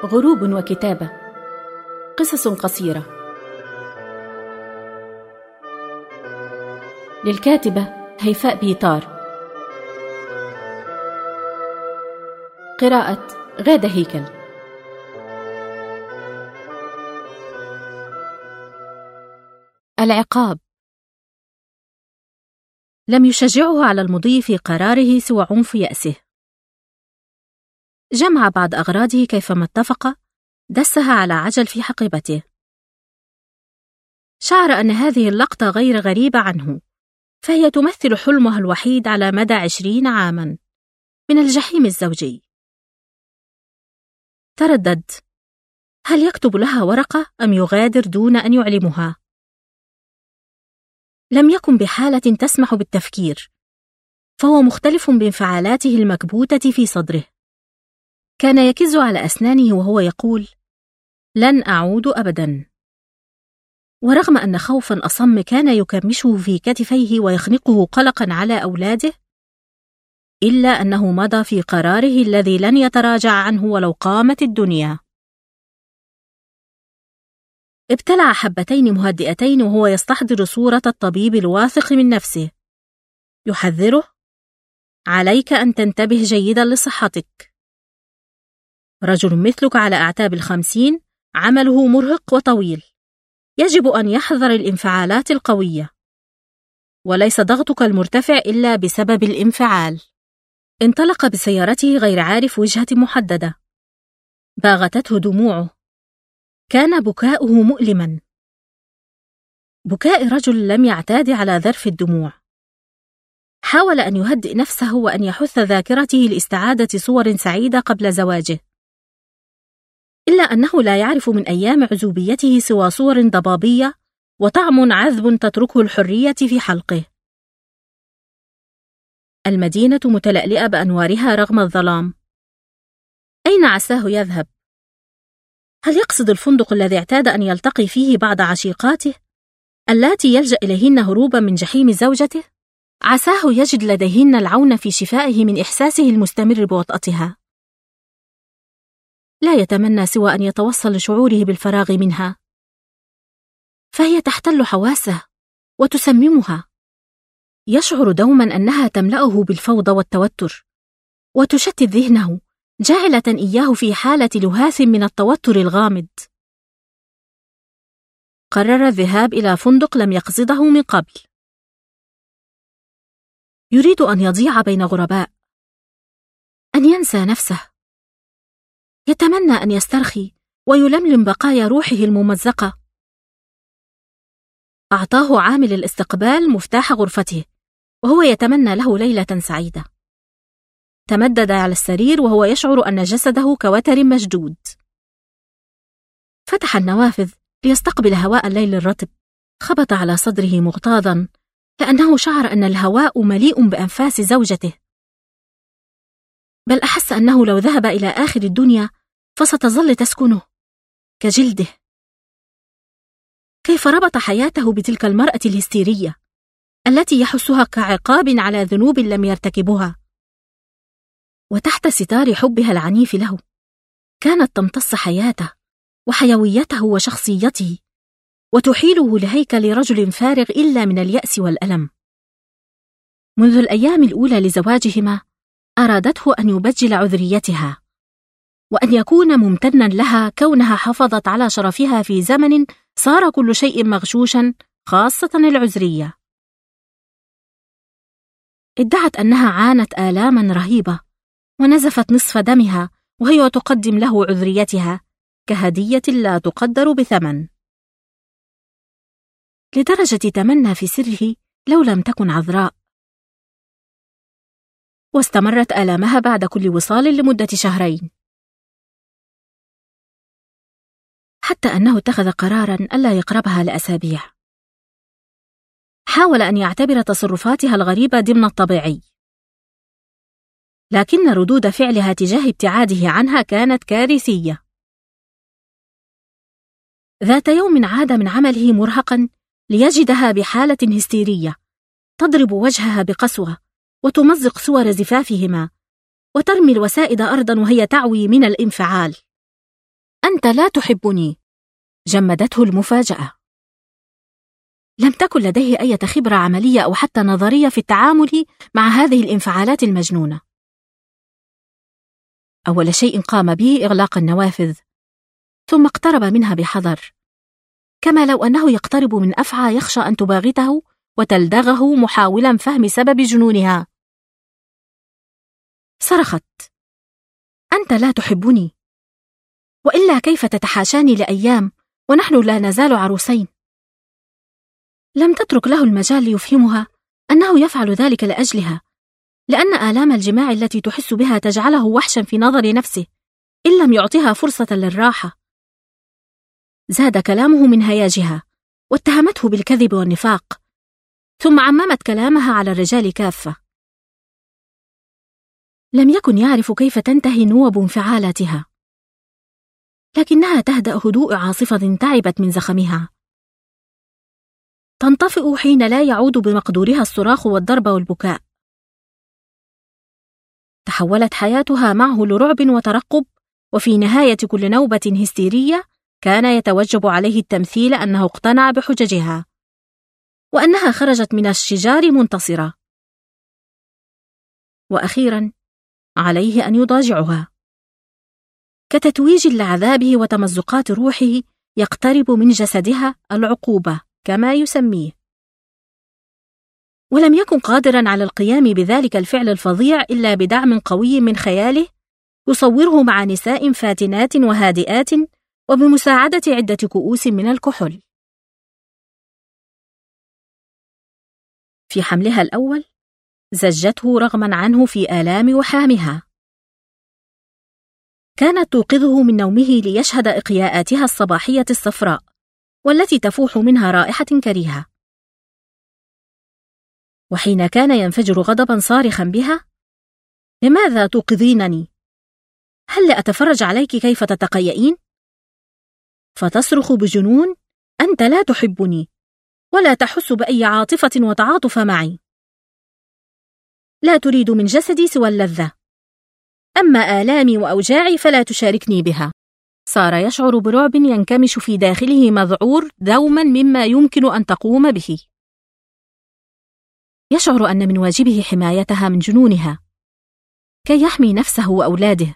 غروب وكتابة. قصص قصيرة للكاتبة هيفاء بيطار. قراءة غادة هيكل. العقاب. لم يشجعه على المضي في قراره سوى عنف يأسه. جمع بعض أغراضه كيفما اتفق، دسها على عجل في حقيبته. شعر أن هذه اللقطة غير غريبة عنه، فهي تمثل حلمها الوحيد على مدى 20 عاماً من الجحيم الزوجي. تردد، هل يكتب لها ورقة أم يغادر دون أن يعلمها؟ لم يكن بحالة تسمح بالتفكير، فهو مختلف بانفعالاته المكبوتة في صدره. كان يكز على أسنانه وهو يقول: لن أعود أبداً. ورغم أن خوفاً أصم كان يكمشه في كتفيه ويخنقه قلقاً على أولاده، إلا أنه مضى في قراره الذي لن يتراجع عنه ولو قامت الدنيا. ابتلع حبتين مهدئتين وهو يستحضر صورة الطبيب الواثق من نفسه، يحذره: عليك أن تنتبه جيداً لصحتك. رجل مثلك على أعتاب 50 عمله مرهق وطويل، يجب أن يحذر الانفعالات القوية، وليس ضغطك المرتفع إلا بسبب الانفعال. انطلق بسيارته غير عارف وجهة محددة. باغتته دموعه. كان بكاؤه مؤلما، بكاء رجل لم يعتاد على ذرف الدموع. حاول أن يهدئ نفسه وأن يحث ذاكرته لاستعادة صور سعيدة قبل زواجه، إلا أنه لا يعرف من أيام عزوبيته سوى صور ضبابية وطعم عذب تتركه الحرية في حلقه. المدينة متلألئة بأنوارها رغم الظلام. أين عساه يذهب؟ هل يقصد الفندق الذي اعتاد أن يلتقي فيه بعض عشيقاته اللاتي يلجأ إليهن هروبا من جحيم زوجته؟ عساه يجد لديهن العون في شفائه من إحساسه المستمر بوطأتها. لا يتمنى سوى أن يتوصل لشعوره بالفراغ منها، فهي تحتل حواسه وتسممها. يشعر دوما أنها تملأه بالفوضى والتوتر، وتشتت ذهنه، جاعلة إياه في حالة لهاث من التوتر الغامض. قرر الذهاب إلى فندق لم يقصده من قبل. يريد أن يضيع بين غرباء، أن ينسى نفسه. يتمنى أن يسترخي ويلملم بقايا روحه الممزقة. أعطاه عامل الاستقبال مفتاح غرفته وهو يتمنى له ليلة سعيدة. تمدد على السرير وهو يشعر أن جسده كوتر مشدود. فتح النوافذ ليستقبل هواء الليل الرطب. خبط على صدره مغتاظا لأنه شعر أن الهواء مليء بأنفاس زوجته، بل أحس أنه لو ذهب إلى آخر الدنيا فستظل تسكنه كجلده. كيف ربط حياته بتلك المرأة الهستيرية التي يحسها كعقاب على ذنوب لم يرتكبها، وتحت ستار حبها العنيف له كانت تمتص حياته وحيويته وشخصيته، وتحيله لهيكل رجل فارغ إلا من اليأس والألم. منذ الأيام الأولى لزواجهما أرادته أن يبجل عذريتها، وأن يكون ممتنا لها كونها حافظت على شرفها في زمن صار كل شيء مغشوشا، خاصة العذرية. ادعت أنها عانت آلاما رهيبة ونزفت نصف دمها وهي تقدم له عذريتها كهدية لا تقدر بثمن، لدرجة تمنى في سره لو لم تكن عذراء. واستمرت آلامها بعد كل وصال لمدة 2 شهر، حتى أنه اتخذ قراراً ألا يقربها لأسابيع. حاول أن يعتبر تصرفاتها الغريبة ضمن الطبيعي، لكن ردود فعلها تجاه ابتعاده عنها كانت كارثية. ذات يوم عاد من عمله مرهقاً ليجدها بحالة هستيرية، تضرب وجهها بقسوة وتمزق صور زفافهما وترمي الوسائد أرضاً وهي تعوي من الانفعال. أنت لا تحبني. جمدته المفاجأة. لم تكن لديه أي خبرة عملية أو حتى نظرية في التعامل مع هذه الانفعالات المجنونة. أول شيء قام به إغلاق النوافذ، ثم اقترب منها بحذر، كما لو أنه يقترب من أفعى يخشى أن تباغته وتلدغه محاولا فهم سبب جنونها. صرخت: أنت لا تحبني، وإلا كيف تتحاشاني لأيام ونحن لا نزال عروسين؟ لم تترك له المجال ليفهمها أنه يفعل ذلك لأجلها، لأن آلام الجماع التي تحس بها تجعله وحشا في نظر نفسه إن لم يعطها فرصة للراحة. زاد كلامه من هياجها واتهمته بالكذب والنفاق، ثم عممت كلامها على الرجال كافة. لم يكن يعرف كيف تنتهي نوب انفعالاتها، لكنها تهدأ هدوء عاصفة تعبت من زخمها. تنطفئ حين لا يعود بمقدورها الصراخ والضرب والبكاء. تحولت حياتها معه لرعب وترقب، وفي نهاية كل نوبة هستيرية كان يتوجب عليه التمثيل أنه اقتنع بحججها وأنها خرجت من الشجار منتصرة. وأخيرا عليه أن يضاجعها كتتويج لعذابه وتمزقات روحه يقترب من جسدها العقوبة كما يسميه. ولم يكن قادرا على القيام بذلك الفعل الفظيع إلا بدعم قوي من خياله يصوره مع نساء فاتنات وهادئات وبمساعدة عدة كؤوس من الكحول. في حملها الأول زجته رغما عنه في آلام وحامها. كانت توقظه من نومه ليشهد إقياءاتها الصباحية الصفراء والتي تفوح منها رائحة كريهة. وحين كان ينفجر غضبا صارخا بها: لماذا توقظينني؟ هل لأتفرج عليك كيف تتقيئين؟ فتصرخ بجنون: أنت لا تحبني ولا تحس بأي عاطفة وتعاطف معي، لا تريد من جسدي سوى اللذة، أما آلامي وأوجاعي فلا تشاركني بها. صار يشعر برعب ينكمش في داخله مذعور دوما مما يمكن أن تقوم به. يشعر أن من واجبه حمايتها من جنونها كي يحمي نفسه وأولاده.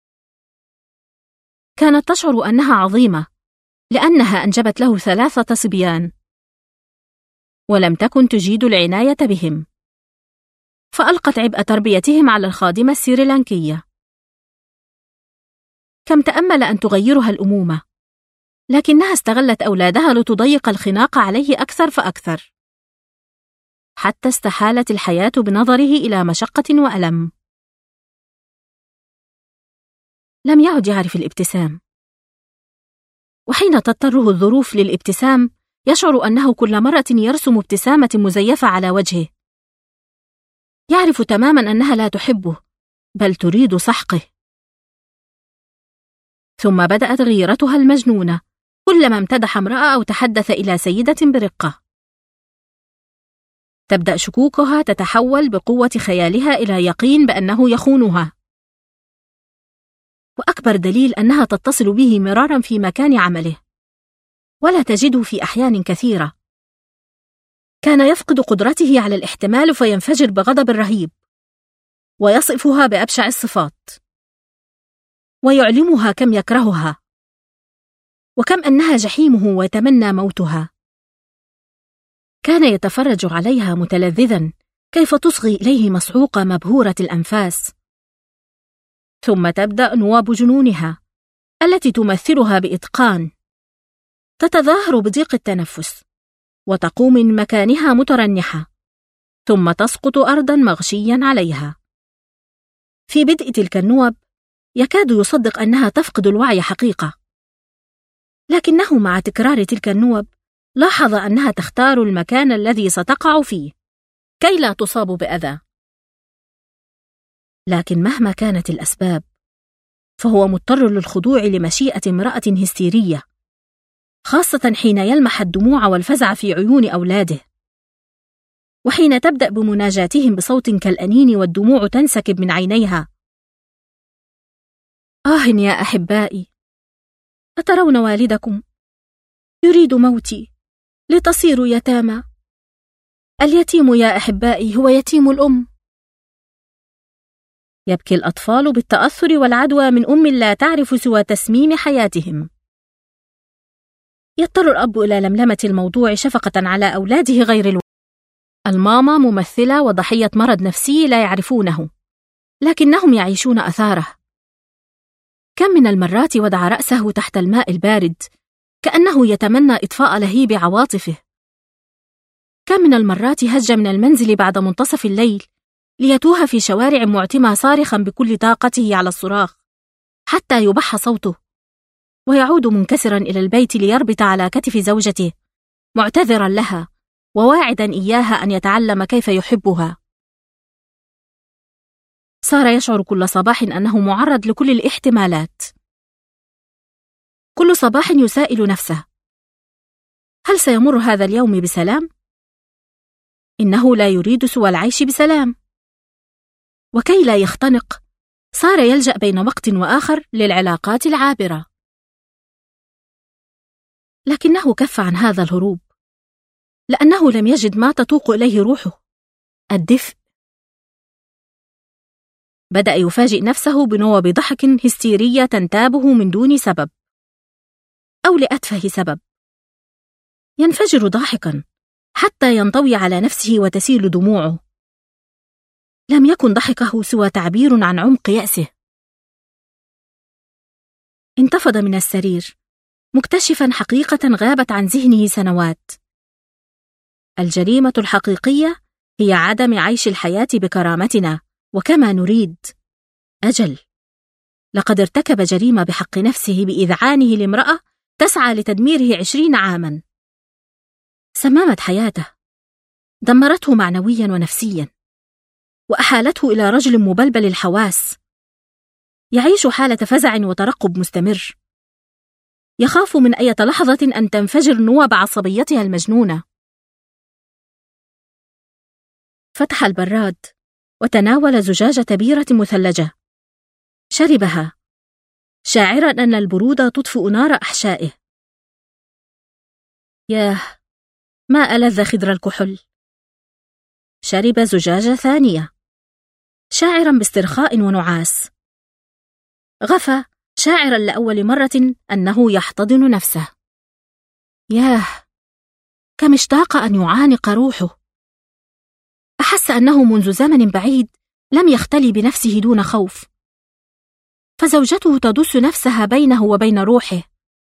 كانت تشعر أنها عظيمة لأنها أنجبت له 3 صبيان، ولم تكن تجيد العناية بهم، فألقت عبء تربيتهم على الخادمة السريلانكية. كم تأمل أن تغيرها الأمومة، لكنها استغلت أولادها لتضيق الخناق عليه أكثر فأكثر، حتى استحالت الحياة بنظره إلى مشقة وألم. لم يعد يعرف الابتسام، وحين تضطره الظروف للابتسام يشعر أنه كل مرة يرسم ابتسامة مزيفة على وجهه. يعرف تماما أنها لا تحبه بل تريد سحقه. ثم بدأت غيرتها المجنونة كلما امتدح امرأة أو تحدث إلى سيدة برقة. تبدأ شكوكها تتحول بقوة خيالها إلى يقين بأنه يخونها، وأكبر دليل أنها تتصل به مرارا في مكان عمله ولا تجده في أحيان كثيرة. كان يفقد قدرته على الاحتمال فينفجر بغضب رهيب ويصفها بأبشع الصفات، ويعلمها كم يكرهها وكم أنها جحيمه ويتمنى موتها. كان يتفرج عليها متلذذا كيف تصغي إليه مصعوقة مبهورة الأنفاس. ثم تبدأ نواب جنونها التي تمثلها بإتقان، تتظاهر بضيق التنفس وتقوم من مكانها مترنحة، ثم تسقط أرضا مغشيا عليها. في بدء تلك النوب يكاد يصدق أنها تفقد الوعي حقيقة، لكنه مع تكرار تلك النوب لاحظ أنها تختار المكان الذي ستقع فيه كي لا تصاب بأذى. لكن مهما كانت الأسباب فهو مضطر للخضوع لمشيئة امرأة هستيرية، خاصة حين يلمح الدموع والفزع في عيون أولاده، وحين تبدأ بمناجاتهم بصوت كالأنين والدموع تنسكب من عينيها. آه يا أحبائي، أترون والدكم يريد موتي لتصيروا يتامى؟ اليتيم يا أحبائي هو يتيم الأم. يبكي الأطفال بالتأثر والعدوى من أم لا تعرف سوى تسميم حياتهم. يضطر الأب إلى لملمة الموضوع شفقة على أولاده غير الوالد. الماما ممثلة وضحية مرض نفسي لا يعرفونه، لكنهم يعيشون أثاره. كم من المرات وضع رأسه تحت الماء البارد كأنه يتمنى إطفاء لهيب عواطفه. كم من المرات هج من المنزل بعد منتصف الليل ليتوه في شوارع معتمة صارخا بكل طاقته على الصراخ حتى يبح صوته، ويعود منكسرا إلى البيت ليربط على كتف زوجته معتذرا لها وواعدا إياها أن يتعلم كيف يحبها. صار يشعر كل صباح أنه معرض لكل الاحتمالات. كل صباح يسائل نفسه: هل سيمر هذا اليوم بسلام؟ إنه لا يريد سوى العيش بسلام. وكي لا يختنق صار يلجأ بين وقت وآخر للعلاقات العابرة. لكنه كف عن هذا الهروب لأنه لم يجد ما تتوق إليه روحه: الدفء. بدأ يفاجئ نفسه بنوب ضحك هستيرية تنتابه من دون سبب أو لأتفه سبب. ينفجر ضاحكا حتى ينطوي على نفسه وتسيل دموعه. لم يكن ضحكه سوى تعبير عن عمق يأسه. انتفض من السرير مكتشفا حقيقة غابت عن ذهنه سنوات. الجريمة الحقيقية هي عدم عيش الحياة بكرامتنا وكما نريد. أجل، لقد ارتكب جريمة بحق نفسه بإذعانه لامرأة تسعى لتدميره 20 عاما. سممت حياته، دمرته معنويا ونفسيا، وأحالته إلى رجل مبلبل الحواس يعيش حالة فزع وترقب مستمر، يخاف من أي لحظة أن تنفجر نوب عصبيتها المجنونة. فتح البراد وتناول زجاجة بيرة مثلجة، شربها شاعرا أن البرودة تطفئ نار أحشائه. ياه، ما ألذ خضر الكحول. شرب زجاجة ثانية شاعرا باسترخاء ونعاس. غفى شاعرا لأول مرة أنه يحتضن نفسه. ياه، كم اشتاق أن يعانق روحه. أحس أنه منذ زمن بعيد لم يختلي بنفسه دون خوف، فزوجته تدس نفسها بينه وبين روحه.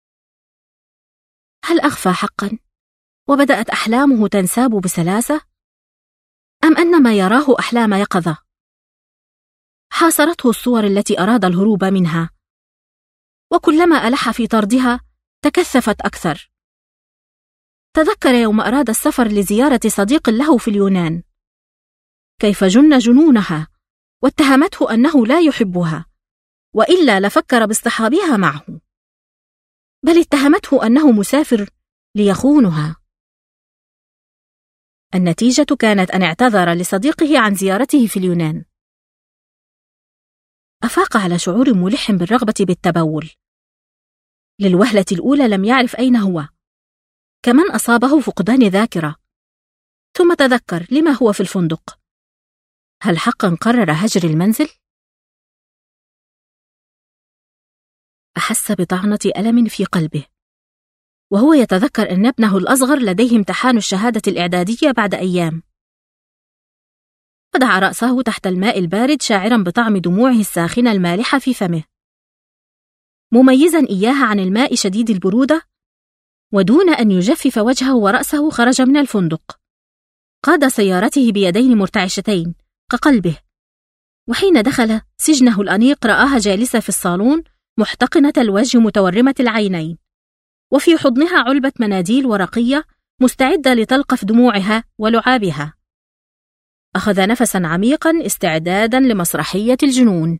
هل أغفى حقا وبدأت أحلامه تنساب بسلاسة؟ أم أن ما يراه أحلام يقظة؟ حاصرته الصور التي أراد الهروب منها، وكلما ألح في طردها تكثفت أكثر. تذكر يوم أراد السفر لزيارة صديق له في اليونان، كيف جن جنونها واتهمته أنه لا يحبها، وإلا لفكر باصطحابها معه، بل اتهمته أنه مسافر ليخونها. النتيجة كانت أن اعتذر لصديقه عن زيارته في اليونان. أفاق على شعور ملح بالرغبة بالتبول. للوهلة الأولى لم يعرف أين هو، كمن أصابه فقدان ذاكرة. ثم تذكر لما هو في الفندق. هل حقا قرر هجر المنزل؟ أحس بطعنة ألم في قلبه وهو يتذكر أن ابنه الأصغر لديه امتحان الشهادة الإعدادية بعد أيام. وضع رأسه تحت الماء البارد شاعرا بطعم دموعه الساخنة المالحة في فمه، مميزا إياها عن الماء شديد البرودة. ودون أن يجفف وجهه ورأسه خرج من الفندق. قاد سيارته بيدين مرتعشتين كقلبه، وحين دخل سجنه الأنيق رآها جالسة في الصالون محتقنة الوجه متورمة العينين، وفي حضنها علبة مناديل ورقية مستعدة لتلقف دموعها ولعابها. أخذ نفسا عميقا استعدادا لمسرحية الجنون.